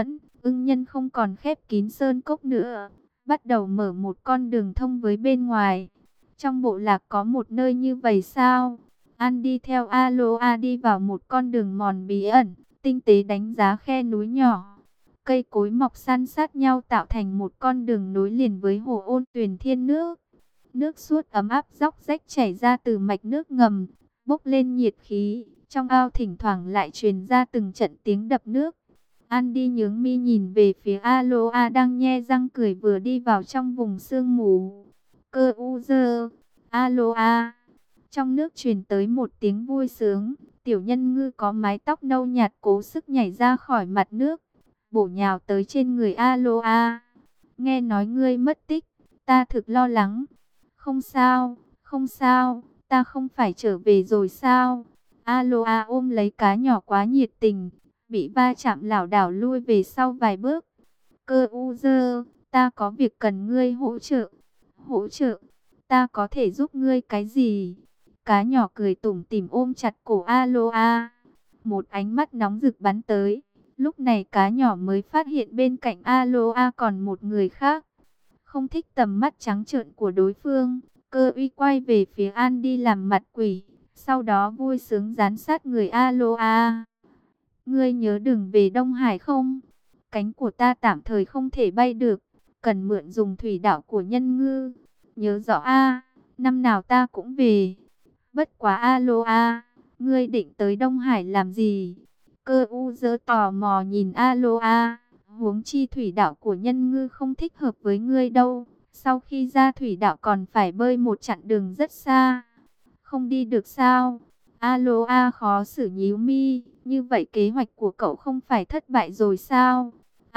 ưng nhân không còn khép kín sơn cốc nữa, bắt đầu mở một con đường thông với bên ngoài. Trong bộ lạc có một nơi như vậy sao? An đi theo Aloa đi vào một con đường mòn bí ẩn, tinh tế đánh giá khe núi nhỏ. Cây cối mọc san sát nhau tạo thành một con đường nối liền với hồ ôn tuyền thiên nước. Nước suốt ấm áp róc rách chảy ra từ mạch nước ngầm, bốc lên nhiệt khí. Trong ao thỉnh thoảng lại truyền ra từng trận tiếng đập nước. Andy nhướng mi nhìn về phía Aloa đang nhe răng cười vừa đi vào trong vùng sương mù. Cơ u dơ, Aloa. Trong nước truyền tới một tiếng vui sướng. Tiểu nhân ngư có mái tóc nâu nhạt cố sức nhảy ra khỏi mặt nước, bổ nhào tới trên người Aloa. Nghe nói ngươi mất tích, ta thực lo lắng. Không sao, không sao, ta không phải trở về rồi sao? Aloa ôm lấy cá nhỏ quá nhiệt tình, bị va chạm lảo đảo lui về sau vài bước. Cơ u dơ, ta có việc cần ngươi hỗ trợ. Hỗ trợ? Ta có thể giúp ngươi cái gì? Cá nhỏ cười tủm tỉm ôm chặt cổ Aloa. Một ánh mắt nóng rực bắn tới. Lúc này cá nhỏ mới phát hiện bên cạnh Aloa còn một người khác. Không thích tầm mắt trắng trợn của đối phương, Cơ uy quay về phía Andy làm mặt quỷ. Sau đó vui sướng dán sát người Aloa. Ngươi nhớ đừng về Đông Hải không? Cánh của ta tạm thời không thể bay được, cần mượn dùng thủy đạo của nhân ngư. Nhớ rõ a, năm nào ta cũng về. Bất quá Aloa, ngươi định tới Đông Hải làm gì? Cơ u dơ tò mò nhìn Aloa. Huống chi thủy đạo của nhân ngư không thích hợp với ngươi đâu. Sau khi ra thủy đạo còn phải bơi một chặng đường rất xa. Không đi được sao? Aloa khó xử nhíu mi. Như vậy kế hoạch của cậu không phải thất bại rồi sao?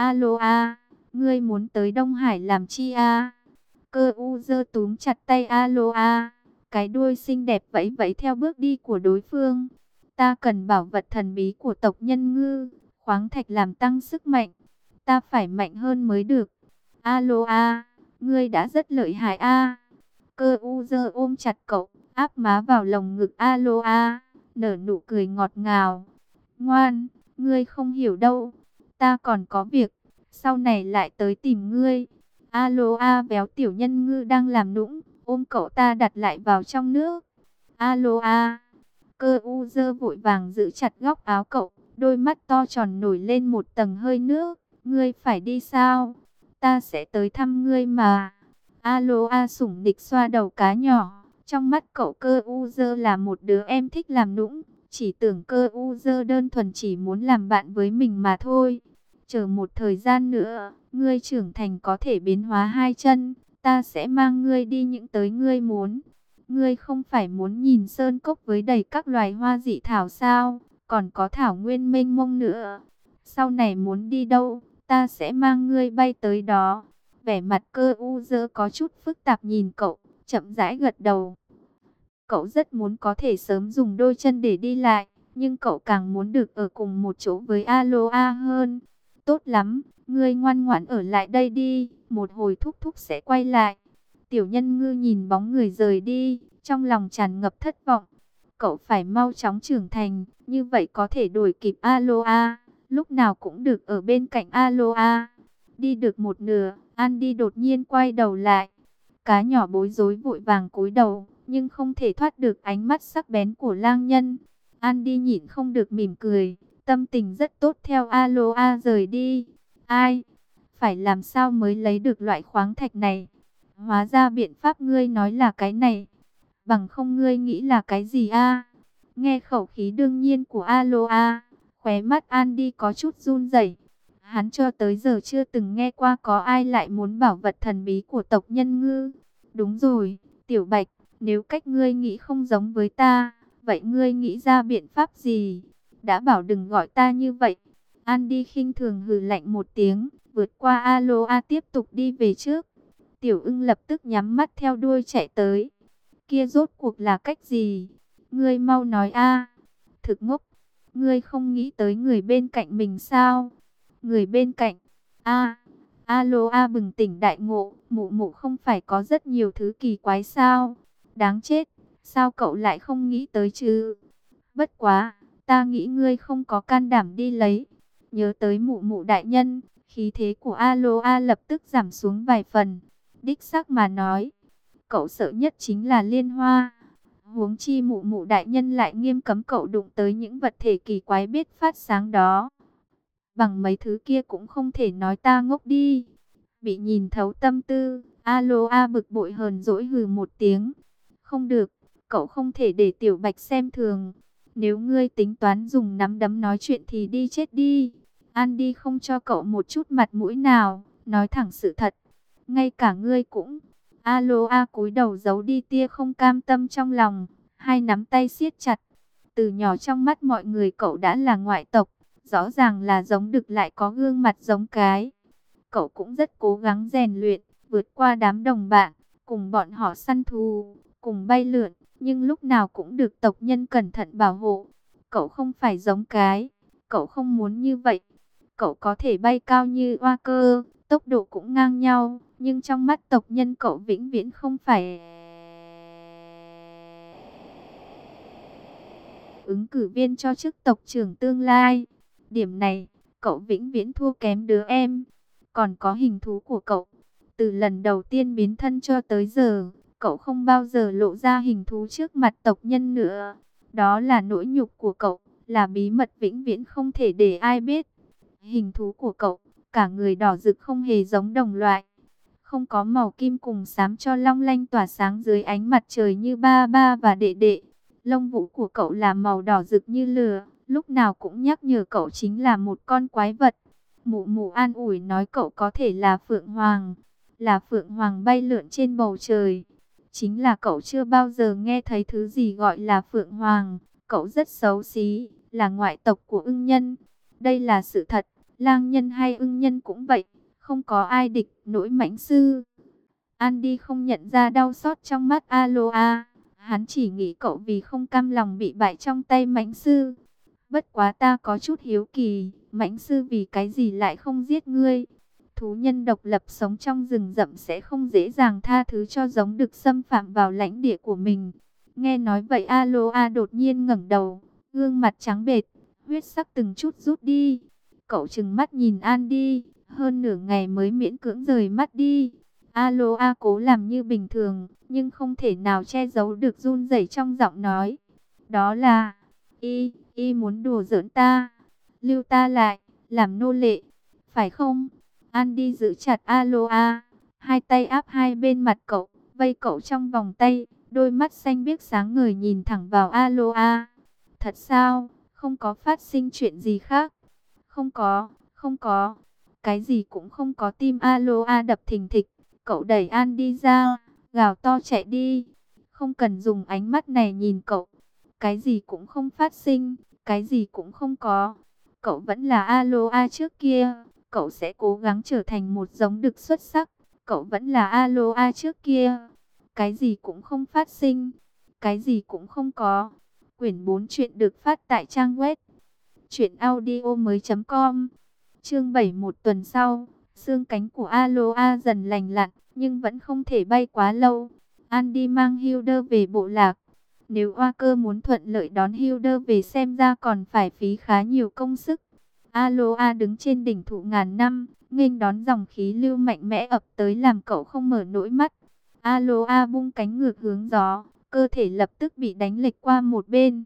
Aloa, ngươi muốn tới Đông Hải làm chi a? Cơ u dơ túm chặt tay Aloa. Cái đuôi xinh đẹp vẫy vẫy theo bước đi của đối phương. Ta cần bảo vật thần bí của tộc nhân ngư, khoáng thạch làm tăng sức mạnh. Ta phải mạnh hơn mới được. Aloa, ngươi đã rất lợi hại a. Cơ u dơ ôm chặt cậu, áp má vào lồng ngực Aloa, nở nụ cười ngọt ngào. Ngoan, ngươi không hiểu đâu. Ta còn có việc, sau này lại tới tìm ngươi. Aloa véo tiểu nhân ngư đang làm nũng, ôm cậu ta đặt lại vào trong nước. Aloa, cơ u dơ vội vàng giữ chặt góc áo cậu, đôi mắt to tròn nổi lên một tầng hơi nước. Ngươi phải đi sao? Ta sẽ tới thăm ngươi mà. Aloa sủng nịch xoa đầu cá nhỏ. Trong mắt cậu cơ u dơ là một đứa em thích làm nũng. Chỉ tưởng cơ u dơ đơn thuần chỉ muốn làm bạn với mình mà thôi. Chờ một thời gian nữa, ngươi trưởng thành có thể biến hóa hai chân. Ta sẽ mang ngươi đi những tới ngươi muốn. Ngươi không phải muốn nhìn sơn cốc với đầy các loài hoa dị thảo sao? Còn có thảo nguyên mênh mông nữa. Sau này muốn đi đâu, ta sẽ mang ngươi bay tới đó. Vẻ mặt cơ u dơ có chút phức tạp nhìn cậu, chậm rãi gật đầu. Cậu rất muốn có thể sớm dùng đôi chân để đi lại, nhưng cậu càng muốn được ở cùng một chỗ với Aloa hơn. Tốt lắm, ngươi ngoan ngoãn ở lại đây đi, một hồi thúc thúc sẽ quay lại. Tiểu nhân ngư nhìn bóng người rời đi, trong lòng tràn ngập thất vọng. Cậu phải mau chóng trưởng thành, như vậy có thể đuổi kịp Aloa, lúc nào cũng được ở bên cạnh Aloa. Đi được một nửa, Andy đột nhiên quay đầu lại. Cá nhỏ bối rối vội vàng cúi đầu, nhưng không thể thoát được ánh mắt sắc bén của lang nhân. Andy nhịn không được mỉm cười, tâm tình rất tốt theo Aloa rời đi. Ai? Phải làm sao mới lấy được loại khoáng thạch này? Hóa ra biện pháp ngươi nói là cái này. Bằng không ngươi nghĩ là cái gì a? Nghe khẩu khí đương nhiên của Aloa, khóe mắt Andy có chút run rẩy. Hắn cho tới giờ chưa từng nghe qua có ai lại muốn bảo vật thần bí của tộc nhân ngư. Đúng rồi, Tiểu Bạch, nếu cách ngươi nghĩ không giống với ta, vậy ngươi nghĩ ra biện pháp gì? Đã bảo đừng gọi ta như vậy. Andy khinh thường hừ lạnh một tiếng, vượt qua Aloa tiếp tục đi về trước. Tiểu ưng lập tức nhắm mắt theo đuôi chạy tới. Kia rốt cuộc là cách gì? Ngươi mau nói a. Thực ngốc, ngươi không nghĩ tới người bên cạnh mình sao? Người bên cạnh? A, Aloa bừng tỉnh đại ngộ, mụ mụ không phải có rất nhiều thứ kỳ quái sao? Đáng chết, sao cậu lại không nghĩ tới chứ? Bất quá, ta nghĩ ngươi không có can đảm đi lấy. Nhớ tới mụ mụ đại nhân, Khí thế của Aloa lập tức giảm xuống vài phần. Đích xác mà nói, cậu sợ nhất chính là liên hoa. Huống chi mụ mụ đại nhân lại nghiêm cấm cậu đụng tới những vật thể kỳ quái biết phát sáng đó. Bằng mấy thứ kia cũng không thể nói ta ngốc đi. Bị nhìn thấu tâm tư, Aloa bực bội hờn dỗi hừ một tiếng. Không được, cậu không thể để Tiểu Bạch xem thường. Nếu ngươi tính toán dùng nắm đấm nói chuyện thì đi chết đi. Andy không cho cậu một chút mặt mũi nào, nói thẳng sự thật. Ngay cả ngươi cũng. Aloa cúi đầu giấu đi tia không cam tâm trong lòng, hai nắm tay siết chặt. Từ nhỏ trong mắt mọi người cậu đã là ngoại tộc, rõ ràng là giống đực lại có gương mặt giống cái. Cậu cũng rất cố gắng rèn luyện, vượt qua đám đồng bạn, cùng bọn họ săn thú, cùng bay lượn, nhưng lúc nào cũng được tộc nhân cẩn thận bảo hộ. Cậu không phải giống cái, cậu không muốn như vậy. Cậu có thể bay cao như oa cơ, tốc độ cũng ngang nhau, nhưng trong mắt tộc nhân cậu vĩnh viễn không phải ứng cử viên cho chức tộc trưởng tương lai. Điểm này, cậu vĩnh viễn thua kém đứa em. Còn có hình thú của cậu. Từ lần đầu tiên biến thân cho tới giờ, cậu không bao giờ lộ ra hình thú trước mặt tộc nhân nữa. Đó là nỗi nhục của cậu, là bí mật vĩnh viễn không thể để ai biết. Hình thú của cậu, cả người đỏ rực không hề giống đồng loại. Không có màu kim cùng xám cho long lanh tỏa sáng dưới ánh mặt trời như ba ba và đệ đệ. Lông vũ của cậu là màu đỏ rực như lửa, lúc nào cũng nhắc nhở cậu chính là một con quái vật. Mụ mụ an ủi nói cậu có thể là Phượng Hoàng, là Phượng Hoàng bay lượn trên bầu trời. Chính là cậu chưa bao giờ nghe thấy thứ gì gọi là Phượng Hoàng. Cậu rất xấu xí, là ngoại tộc của ưng nhân. Đây là sự thật, lang nhân hay ưng nhân cũng vậy, không có ai địch nổi mãnh sư. Andy không nhận ra đau xót trong mắt Aloa, hắn chỉ nghĩ cậu vì không cam lòng bị bại trong tay mãnh sư. Bất quá ta có chút hiếu kỳ, mãnh sư vì cái gì lại không giết ngươi? Thú nhân độc lập sống trong rừng rậm sẽ không dễ dàng tha thứ cho giống đực xâm phạm vào lãnh địa của mình. Nghe nói vậy Aloa đột nhiên ngẩng đầu, gương mặt trắng bệch, huyết sắc từng chút rút đi. Cậu trừng mắt nhìn Andy, hơn nửa ngày mới miễn cưỡng rời mắt đi. Aloa cố làm như bình thường, nhưng không thể nào che giấu được run rẩy trong giọng nói. Đó là, y, y muốn đùa giỡn ta, lưu ta lại, làm nô lệ, phải không? Andy giữ chặt Aloa, hai tay áp hai bên mặt cậu, vây cậu trong vòng tay, đôi mắt xanh biếc sáng ngời nhìn thẳng vào Aloa. Thật sao, không có phát sinh chuyện gì khác? Không có, không có, cái gì cũng không có. Tim Aloa đập thình thịch, cậu đẩy Andy ra, gào to chạy đi. Không cần dùng ánh mắt này nhìn cậu, cái gì cũng không phát sinh, cái gì cũng không có. Cậu vẫn là Aloa trước kia, cậu sẽ cố gắng trở thành một giống đực xuất sắc. Cậu vẫn là Aloa trước kia, cái gì cũng không phát sinh, cái gì cũng không có. Quyển bốn chuyện được phát tại trang web truyện audio mới chấm com. Chương bảy. Một tuần sau, xương cánh của Aloa dần lành lặn, nhưng vẫn không thể bay quá lâu. Andy mang Hilda về bộ lạc. Nếu Oa Cơ muốn thuận lợi đón Hilda về xem ra còn phải phí khá nhiều công sức. Aloa đứng trên đỉnh thụ ngàn năm, nghênh đón dòng khí lưu mạnh mẽ ập tới làm cậu không mở nổi mắt. Aloa bung cánh ngược hướng gió, cơ thể lập tức bị đánh lệch qua một bên.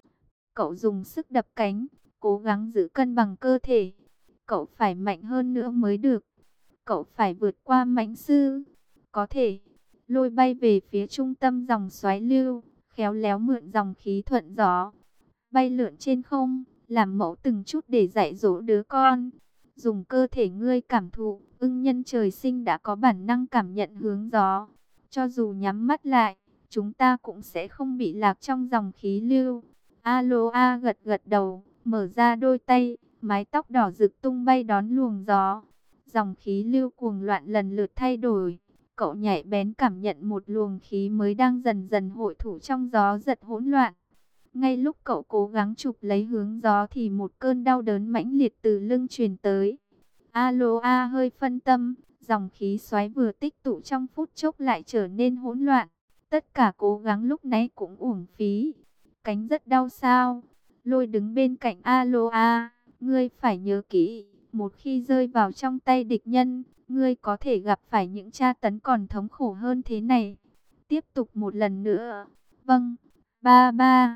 Cậu dùng sức đập cánh, cố gắng giữ cân bằng cơ thể. Cậu phải mạnh hơn nữa mới được. Cậu phải vượt qua mãnh sư. Có thể lôi bay về phía trung tâm dòng xoáy lưu, khéo léo mượn dòng khí thuận gió, bay lượn trên không, làm mẫu từng chút để dạy dỗ đứa con. Dùng cơ thể ngươi cảm thụ, ưng nhân trời sinh đã có bản năng cảm nhận hướng gió. Cho dù nhắm mắt lại, chúng ta cũng sẽ không bị lạc trong dòng khí lưu. Aloa gật gật đầu, mở ra đôi tay, mái tóc đỏ rực tung bay đón luồng gió. Dòng khí lưu cuồng loạn lần lượt thay đổi. Cậu nhạy bén cảm nhận một luồng khí mới đang dần dần hội tụ trong gió giật hỗn loạn. Ngay lúc cậu cố gắng chụp lấy hướng gió thì một cơn đau đớn mãnh liệt từ lưng truyền tới. Aloa hơi phân tâm, dòng khí xoáy vừa tích tụ trong phút chốc lại trở nên hỗn loạn. Tất cả cố gắng lúc nãy cũng uổng phí. Cánh rất đau sao? Lôi đứng bên cạnh Aloa, ngươi phải nhớ kỹ, Một khi rơi vào trong tay địch nhân, ngươi có thể gặp phải những tra tấn còn thống khổ hơn thế này. Tiếp tục một lần nữa. Vâng, ba ba.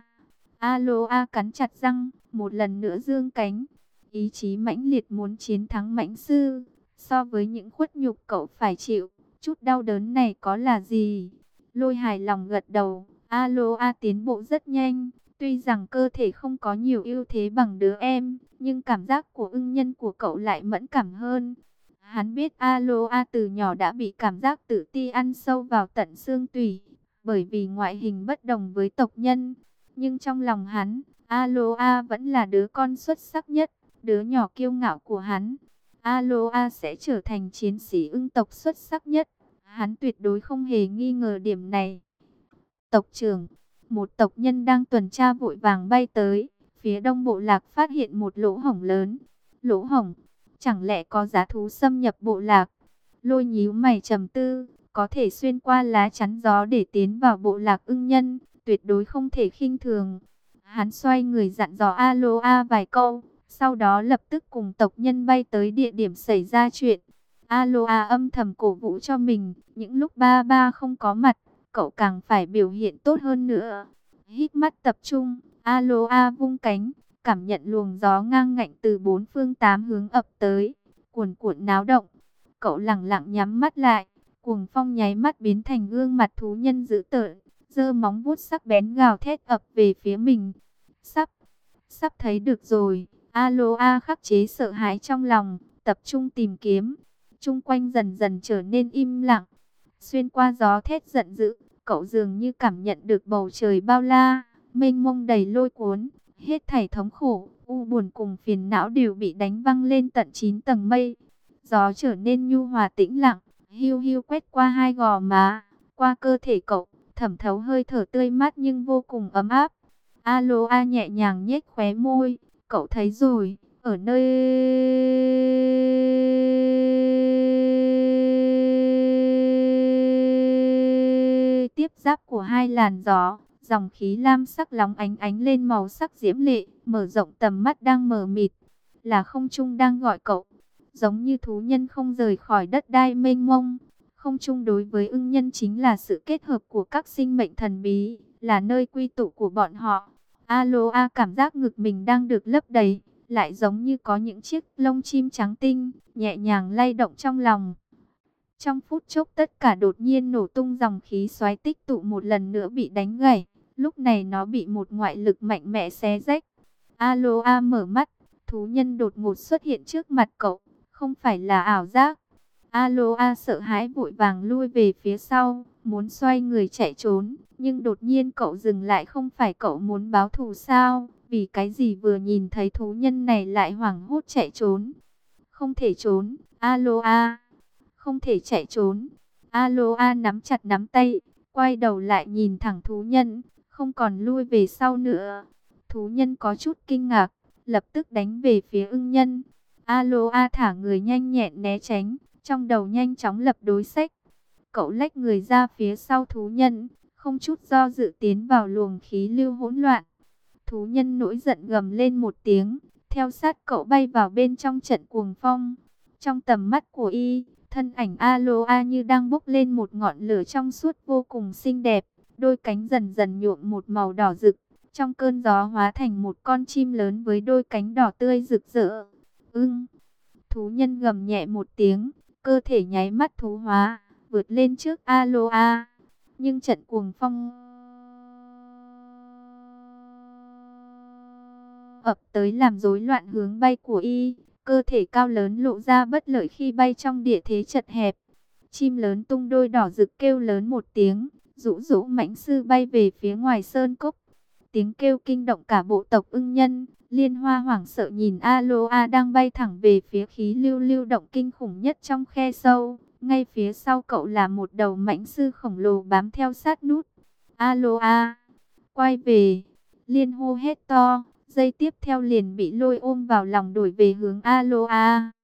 Aloa cắn chặt răng, một lần nữa giương cánh. Ý chí mãnh liệt muốn chiến thắng mãnh sư. So với những khuất nhục cậu phải chịu, chút đau đớn này có là gì? Lôi hài lòng gật đầu. Aloa tiến bộ rất nhanh. Tuy rằng cơ thể không có nhiều ưu thế bằng đứa em, nhưng cảm giác của ưng nhân của cậu lại mẫn cảm hơn. Hắn biết Aloa từ nhỏ đã bị cảm giác tự ti ăn sâu vào tận xương tủy, bởi vì ngoại hình bất đồng với tộc nhân. Nhưng trong lòng hắn, Aloa vẫn là đứa con xuất sắc nhất, đứa nhỏ kiêu ngạo của hắn. Aloa sẽ trở thành chiến sĩ ưng tộc xuất sắc nhất. Hắn tuyệt đối không hề nghi ngờ điểm này. Tộc trưởng, một tộc nhân đang tuần tra vội vàng bay tới. Phía đông bộ lạc phát hiện một lỗ hổng lớn. Lỗ hổng, chẳng lẽ có giá thú xâm nhập bộ lạc? Lôi nhíu mày trầm tư, có thể xuyên qua lá chắn gió để tiến vào bộ lạc ưng nhân, tuyệt đối không thể khinh thường. Hắn xoay người dặn dò Aloa vài câu, sau đó lập tức cùng tộc nhân bay tới địa điểm xảy ra chuyện. Aloa âm thầm cổ vũ cho mình, những lúc ba ba không có mặt, cậu càng phải biểu hiện tốt hơn nữa. Hít mắt tập trung, Aloa vung cánh, cảm nhận luồng gió ngang ngạnh từ bốn phương tám hướng ập tới, cuồn cuộn náo động. Cậu lẳng lặng nhắm mắt lại, cuồng phong nháy mắt biến thành gương mặt thú nhân dữ tợn, giơ móng vuốt sắc bén gào thét ập về phía mình. Sắp, sắp thấy được rồi. Aloa khắc chế sợ hãi trong lòng, tập trung tìm kiếm. Chung quanh dần dần trở nên im lặng. Xuyên qua gió thét giận dữ, cậu dường như cảm nhận được bầu trời bao la, mênh mông đầy lôi cuốn. Hết thảy thống khổ, u buồn cùng phiền não đều bị đánh văng lên tận chín tầng mây. Gió trở nên nhu hòa tĩnh lặng, hiu hiu quét qua hai gò má, qua cơ thể cậu, thẩm thấu hơi thở tươi mát nhưng vô cùng ấm áp. Aloa nhẹ nhàng nhếch khóe môi, cậu thấy rồi, ở nơi tiếp giáp của hai làn gió, dòng khí lam sắc lóng ánh ánh lên màu sắc diễm lệ, mở rộng tầm mắt đang mờ mịt, là không trung đang gọi cậu. Giống như thú nhân không rời khỏi đất đai mênh mông, không trung đối với ưng nhân chính là sự kết hợp của các sinh mệnh thần bí, là nơi quy tụ của bọn họ. Aloa cảm giác ngực mình đang được lấp đầy, lại giống như có những chiếc lông chim trắng tinh, nhẹ nhàng lay động trong lòng. Trong phút chốc tất cả đột nhiên nổ tung, dòng khí xoáy tích tụ một lần nữa bị đánh gãy. Lúc này nó bị một ngoại lực mạnh mẽ xé rách. Aloa mở mắt, thú nhân đột ngột xuất hiện trước mặt cậu, không phải là ảo giác. Aloa sợ hãi vội vàng lui về phía sau, muốn xoay người chạy trốn, nhưng đột nhiên cậu dừng lại. Không phải cậu muốn báo thù sao? Vì cái gì vừa nhìn thấy thú nhân này lại hoảng hốt chạy trốn? Không thể trốn, Aloa, không thể chạy trốn. Aloa nắm chặt nắm tay, quay đầu lại nhìn thẳng thú nhân, không còn lui về sau nữa. Thú nhân có chút kinh ngạc, lập tức đánh về phía ưng nhân. Aloa thả người nhanh nhẹn né tránh, trong đầu nhanh chóng lập đối sách. Cậu lách người ra phía sau thú nhân, không chút do dự tiến vào luồng khí lưu hỗn loạn. Thú nhân nổi giận gầm lên một tiếng, theo sát cậu bay vào bên trong trận cuồng phong. Trong tầm mắt của y, thân ảnh Aloa như đang bốc lên một ngọn lửa trong suốt vô cùng xinh đẹp. Đôi cánh dần dần nhuộm một màu đỏ rực, trong cơn gió hóa thành một con chim lớn với đôi cánh đỏ tươi rực rỡ. Ưng, thú nhân gầm nhẹ một tiếng, cơ thể nháy mắt thú hóa, vượt lên trước Aloa. Nhưng trận cuồng phong ập tới làm rối loạn hướng bay của y, cơ thể cao lớn lộ ra bất lợi khi bay trong địa thế chật hẹp. Chim lớn tung đôi đỏ rực kêu lớn một tiếng, rũ rũ mãnh sư bay về phía ngoài sơn cốc. Tiếng kêu kinh động cả bộ tộc ưng nhân. Liên Hoa hoảng sợ nhìn Aloa đang bay thẳng về phía khí lưu lưu động kinh khủng nhất trong khe sâu. Ngay phía sau cậu là một đầu mãnh sư khổng lồ bám theo sát nút. Aloa, quay về! Liên hô hét to, giây tiếp theo liền bị lôi ôm vào lòng đuổi về hướng Aloa.